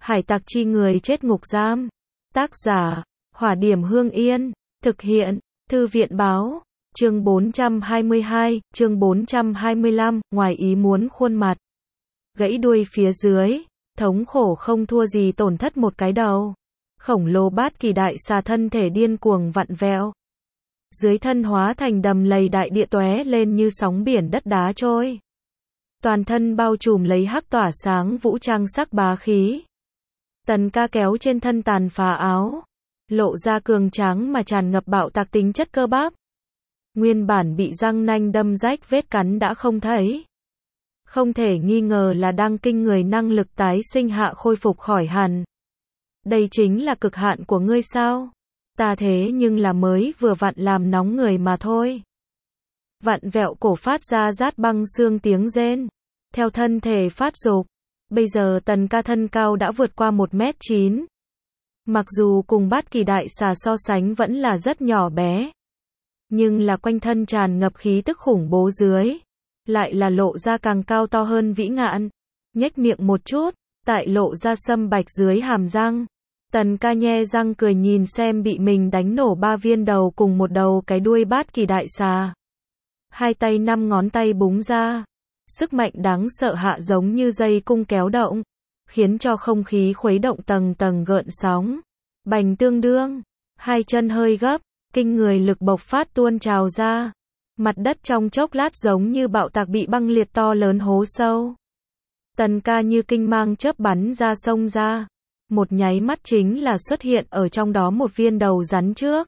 Hải tặc chi người chết ngục giam. Tác giả, Hỏa Điểm Hương Yên. Thực hiện, Thư viện báo. Chương 422, chương 425, ngoài ý muốn khuôn mặt. Gãy đuôi phía dưới, thống khổ không thua gì tổn thất một cái đầu. Khổng lồ bát kỳ đại xà thân thể điên cuồng vặn vẹo. Dưới thân hóa thành đầm lầy đại địa tóe lên như sóng biển đất đá trôi. Toàn thân bao trùm lấy hắc tỏa sáng vũ trang sắc bá khí. Tần Ca kéo trên thân tàn phá áo, lộ ra cường tráng mà tràn ngập bạo tạc tính chất cơ bắp. Nguyên bản bị răng nanh đâm rách vết cắn đã không thấy. Không thể nghi ngờ là đang kinh người năng lực tái sinh hạ khôi phục khỏi hẳn. Đây chính là cực hạn của ngươi sao? Ta thế nhưng là mới vừa vặn làm nóng người mà thôi. Vặn vẹo cổ phát ra rát băng xương tiếng rên. Theo thân thể phát dục, bây giờ Tần Ca thân cao đã vượt qua 1m9. Mặc dù cùng bát kỳ đại xà so sánh vẫn là rất nhỏ bé. Nhưng là quanh thân tràn ngập khí tức khủng bố dưới. Lại là lộ ra càng cao to hơn vĩ ngạn. Nhếch miệng một chút, tại lộ ra sâm bạch dưới hàm răng. Tần Ca nhe răng cười nhìn xem bị mình đánh nổ 3 viên đầu cùng một đầu cái đuôi bát kỳ đại xà. Hai tay 5 ngón tay búng ra. Sức mạnh đáng sợ hạ giống như dây cung kéo động. Khiến cho không khí khuấy động tầng tầng gợn sóng. Bành tương đương. Hai chân hơi gấp. Kinh người lực bộc phát tuôn trào ra. Mặt đất trong chốc lát giống như bạo tạc bị băng liệt to lớn hố sâu. Tần Ca như kinh mang chớp bắn ra xông ra. Một nháy mắt chính là xuất hiện ở trong đó một viên đầu rắn trước.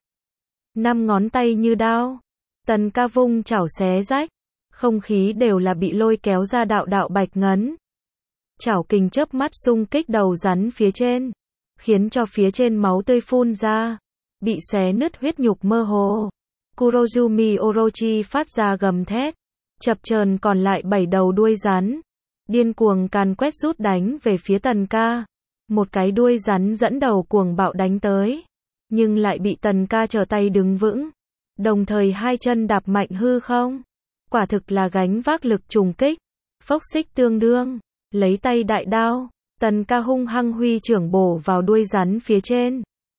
5 ngón tay như đao. Tần Ca vung chảo xé rách. Không khí đều là bị lôi kéo ra đạo đạo bạch ngấn. Chảo kình chớp mắt xung kích đầu rắn phía trên. Khiến cho phía trên máu tươi phun ra. Bị xé nứt huyết nhục mơ hồ. Kurozumi Orochi phát ra gầm thét. Chập chờn còn lại 7 đầu đuôi rắn. Điên cuồng càn quét rút đánh về phía Tần Ca. Một cái đuôi rắn dẫn đầu cuồng bạo đánh tới. Nhưng lại bị Tần Ca trở tay đứng vững. Đồng thời hai chân đạp mạnh hư không. Quả thực là gánh vác lực trùng kích. Phốc xích tương đương. Lấy tay đại đao. Tần Ca hung hăng huy trưởng bổ vào đuôi rắn phía trên.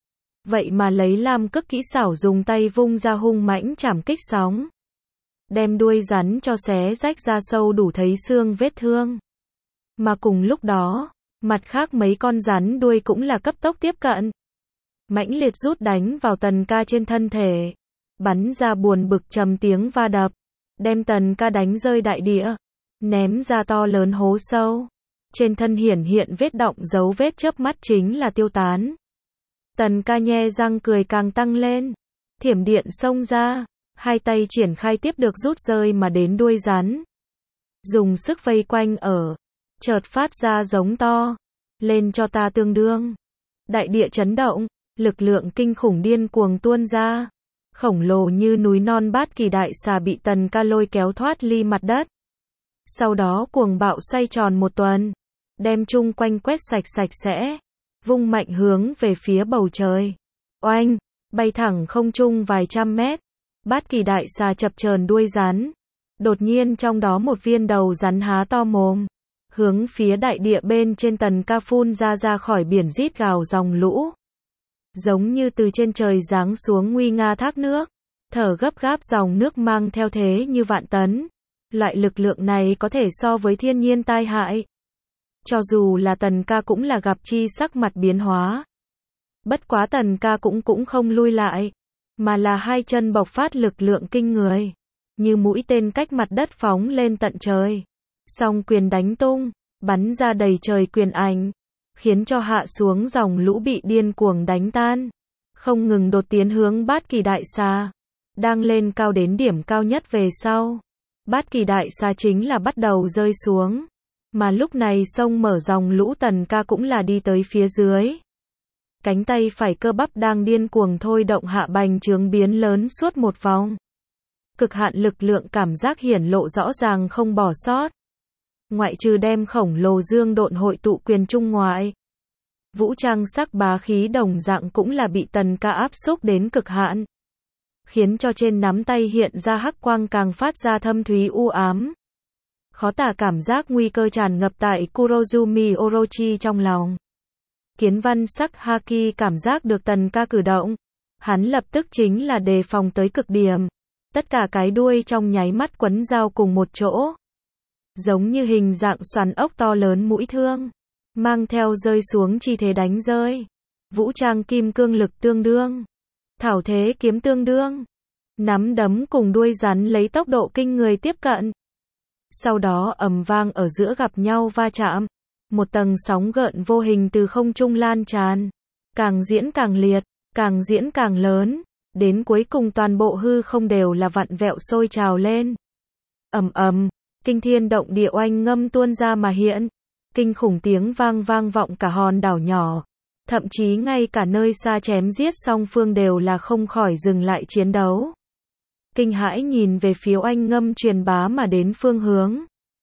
Vậy mà lấy làm cước kỹ xảo dùng tay vung ra hung mãnh chảm kích sóng. Đem đuôi rắn cho xé rách ra sâu đủ thấy xương vết thương. Mà cùng lúc đó, mặt khác mấy con rắn đuôi cũng là cấp tốc tiếp cận. Mãnh liệt rút đánh vào Tần Ca trên thân thể. Bắn ra buồn bực trầm tiếng va đập. Đem Tần Ca đánh rơi đại địa. Ném ra to lớn hố sâu. Trên thân hiển hiện vết động dấu vết chớp mắt chính là tiêu tán. Tần Ca nhe răng cười càng tăng lên. Thiểm điện xông ra. Hai tay triển khai tiếp được rút rơi mà đến đuôi rắn. Dùng sức vây quanh ở. Chợt phát ra giống to. Lên cho ta tương đương. Đại địa chấn động. Lực lượng kinh khủng điên cuồng tuôn ra. Khổng lồ như núi non bát kỳ đại xà bị Tần Ca lôi kéo thoát ly mặt đất. Sau đó cuồng bạo xoay tròn một tuần. Đem chung quanh quét sạch sạch sẽ. Vung mạnh hướng về phía bầu trời. Oanh, bay thẳng không trung vài trăm mét. Bát kỳ đại xà chập chờn đuôi rắn. Đột nhiên trong đó một viên đầu rắn há to mồm. Hướng phía đại địa bên trên Tần Ca phun ra khỏi biển rít gào dòng lũ. Giống như từ trên trời giáng xuống nguy nga thác nước. Thở gấp gáp dòng nước mang theo thế như vạn tấn. Loại lực lượng này có thể so với thiên nhiên tai hại. Cho dù là Tần Ca cũng là gặp chi sắc mặt biến hóa. Bất quá Tần Ca cũng không lui lại. Mà là hai chân bộc phát lực lượng kinh người. Như mũi tên cách mặt đất phóng lên tận trời. Song quyền đánh tung. Bắn ra đầy trời quyền ảnh. Khiến cho hạ xuống dòng lũ bị điên cuồng đánh tan. Không ngừng đột tiến hướng bát kỳ đại xà. Đang lên cao đến điểm cao nhất về sau. Bát kỳ đại xà chính là bắt đầu rơi xuống. Mà lúc này sông mở dòng lũ Tần Ca cũng là đi tới phía dưới. Cánh tay phải cơ bắp đang điên cuồng thôi động hạ bành trướng biến lớn suốt một vòng. Cực hạn lực lượng cảm giác hiển lộ rõ ràng không bỏ sót. Ngoại trừ đem khổng lồ dương độn hội tụ quyền trung ngoại. Vũ trang sắc bá khí đồng dạng cũng là bị Tần Ca áp xúc đến cực hạn. Khiến cho trên nắm tay hiện ra hắc quang càng phát ra thâm thúy u ám. Khó tả cảm giác nguy cơ tràn ngập tại Kurozumi Orochi trong lòng. Kiến Văn Sắc Haki cảm giác được Tần Ca cử động. Hắn lập tức chính là đề phòng tới cực điểm. Tất cả cái đuôi trong nháy mắt quấn dao cùng một chỗ. Giống như hình dạng xoắn ốc to lớn mũi thương. Mang theo rơi xuống chi thế đánh rơi. Vũ trang kim cương lực tương đương. Thảo thế kiếm tương đương. Nắm đấm cùng đuôi rắn lấy tốc độ kinh người tiếp cận. Sau đó ầm vang ở giữa gặp nhau va chạm. Một tầng sóng gợn vô hình từ không trung lan tràn. Càng diễn càng liệt, càng diễn càng lớn. Đến cuối cùng toàn bộ hư không đều là vặn vẹo sôi trào lên. Ầm ầm, kinh thiên động địa oanh ngâm tuôn ra mà hiện. Kinh khủng tiếng vang vang vọng cả hòn đảo nhỏ. Thậm chí ngay cả nơi xa chém giết song phương đều là không khỏi dừng lại chiến đấu. Kinh hãi nhìn về phía oanh ngâm truyền bá mà đến phương hướng.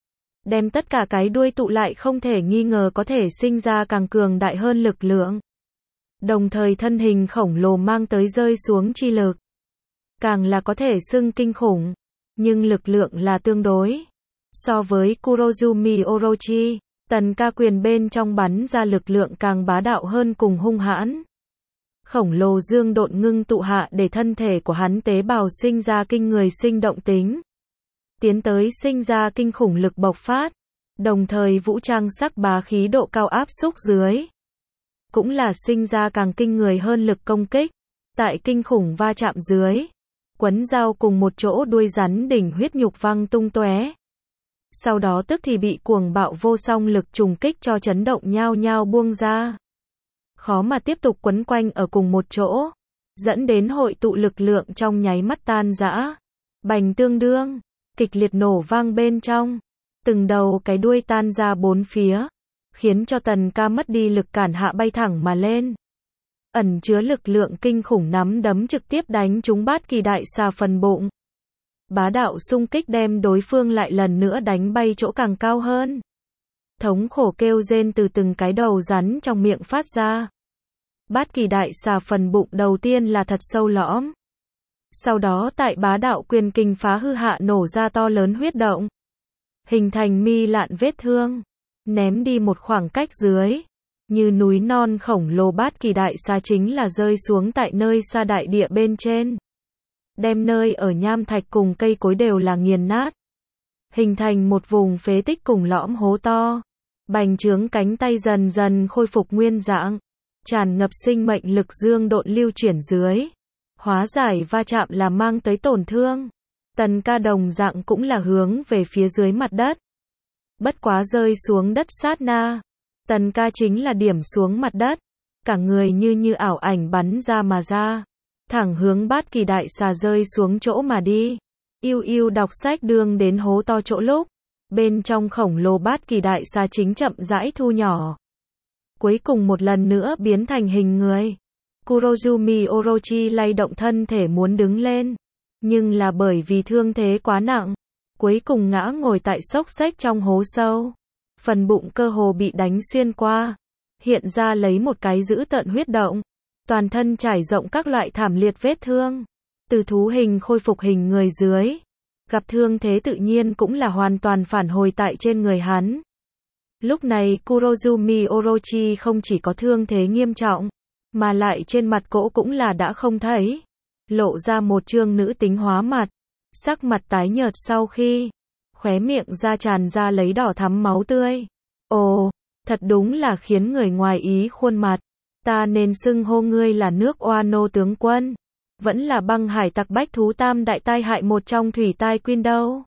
Đem tất cả cái đuôi tụ lại không thể nghi ngờ có thể sinh ra càng cường đại hơn lực lượng. Đồng thời thân hình khổng lồ mang tới rơi xuống chi lực. Càng là có thể xưng kinh khủng. Nhưng lực lượng là tương đối. So với Kurozumi Orochi, Tần Ca quyền bên trong bắn ra lực lượng càng bá đạo hơn cùng hung hãn. Khổng lồ dương độn ngưng tụ hạ để thân thể của hắn tế bào sinh ra kinh người sinh động tính. Tiến tới sinh ra kinh khủng lực bộc phát. Đồng thời vũ trang sắc bá khí độ cao áp xúc dưới. Cũng là sinh ra càng kinh người hơn lực công kích. Tại kinh khủng va chạm dưới. Quấn dao cùng một chỗ đuôi rắn đỉnh huyết nhục văng tung tóe. Sau đó tức thì bị cuồng bạo vô song lực trùng kích cho chấn động nhao nhao buông ra. Khó mà tiếp tục quấn quanh ở cùng một chỗ. Dẫn đến hội tụ lực lượng trong nháy mắt tan rã. Bành tương đương. Kịch liệt nổ vang bên trong. Từng đầu cái đuôi tan ra bốn phía. Khiến cho Tần Ca mất đi lực cản hạ bay thẳng mà lên. Ẩn chứa lực lượng kinh khủng nắm đấm trực tiếp đánh trúng Bát Kỳ Đại Xà phần bụng. Bá đạo xung kích đem đối phương lại lần nữa đánh bay chỗ càng cao hơn. Thống khổ kêu rên từ từng cái đầu rắn trong miệng phát ra. Bát Kỳ Đại Xà phần bụng đầu tiên là thật sâu lõm. Sau đó tại bá đạo quyền kình phá hư hạ nổ ra to lớn huyết động. Hình thành mi lạn vết thương. Ném đi một khoảng cách dưới. Như núi non khổng lồ Bát Kỳ Đại Xà chính là rơi xuống tại nơi xa đại địa bên trên. Đem nơi ở nham thạch cùng cây cối đều là nghiền nát. Hình thành một vùng phế tích cùng lõm hố to. Bành trướng cánh tay dần dần khôi phục nguyên dạng. Tràn ngập sinh mệnh lực dương độn lưu chuyển dưới. Hóa giải va chạm là mang tới tổn thương. Tần Ca đồng dạng cũng là hướng về phía dưới mặt đất. Bất quá rơi xuống đất sát na. Tần Ca chính là điểm xuống mặt đất. Cả người như ảo ảnh bắn ra mà ra. Thẳng hướng Bát Kỳ Đại Xà rơi xuống chỗ mà đi. Yêu đọc sách đương đến hố to chỗ lúc. Bên trong khổng lồ Bát Kỳ Đại Xà chính chậm rãi thu nhỏ. Cuối cùng một lần nữa biến thành hình người. Kurozumi Orochi lay động thân thể muốn đứng lên. Nhưng là bởi vì thương thế quá nặng. Cuối cùng ngã ngồi tại xốc xếch trong hố sâu. Phần bụng cơ hồ bị đánh xuyên qua. Hiện ra lấy một cái dữ tợn huyết động. Toàn thân trải rộng các loại thảm liệt vết thương. Từ thú hình khôi phục hình người dưới. Gặp thương thế tự nhiên cũng là hoàn toàn phản hồi tại trên người hắn. Lúc này Kurozumi Orochi không chỉ có thương thế nghiêm trọng. Mà lại trên mặt cỗ cũng là đã không thấy. Lộ ra một trương nữ tính hóa mặt. Sắc mặt tái nhợt sau khi. Khóe miệng ra tràn ra lấy đỏ thắm máu tươi. Ồ, thật đúng là khiến người ngoài ý khuôn mặt. Ta nên xưng hô ngươi là nước Oano tướng quân. Vẫn là băng hải tặc bách thú tam đại tai hại một trong thủy tai Queen đâu.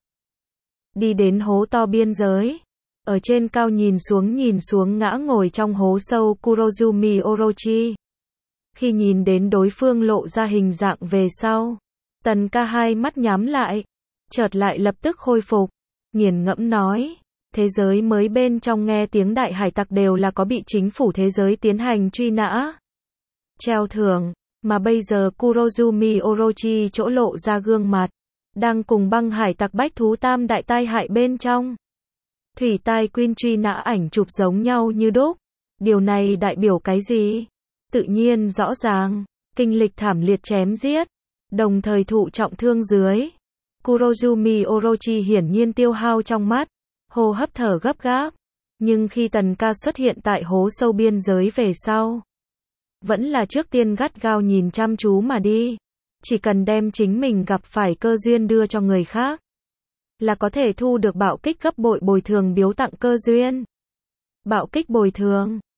Đi đến hố to biên giới. Ở trên cao nhìn xuống ngã ngồi trong hố sâu Kurozumi Orochi. Khi nhìn đến đối phương lộ ra hình dạng về sau. Tần Ca hai mắt nhắm lại. Chợt lại lập tức khôi phục. Nghiền ngẫm nói. Thế giới mới bên trong nghe tiếng đại hải tặc đều là có bị chính phủ thế giới tiến hành truy nã. Treo thưởng. Mà bây giờ Kurozumi Orochi chỗ lộ ra gương mặt. Đang cùng băng hải tặc bách thú tam đại tai hại bên trong. Thủy tai Queen truy nã ảnh chụp giống nhau như đúc. Điều này đại biểu cái gì? Tự nhiên rõ ràng. Kinh lịch thảm liệt chém giết. Đồng thời thụ trọng thương dưới. Kurozumi Orochi hiển nhiên tiêu hao trong mắt. Hô hấp thở gấp gáp. Nhưng khi Tần ca xuất hiện tại hố sâu biên giới về sau, vẫn là trước tiên gắt gao nhìn chăm chú mà đi. Chỉ cần đem chính mình gặp phải cơ duyên đưa cho người khác, là có thể thu được bạo kích gấp bội bồi thường biếu tặng cơ duyên. Bạo kích bồi thường.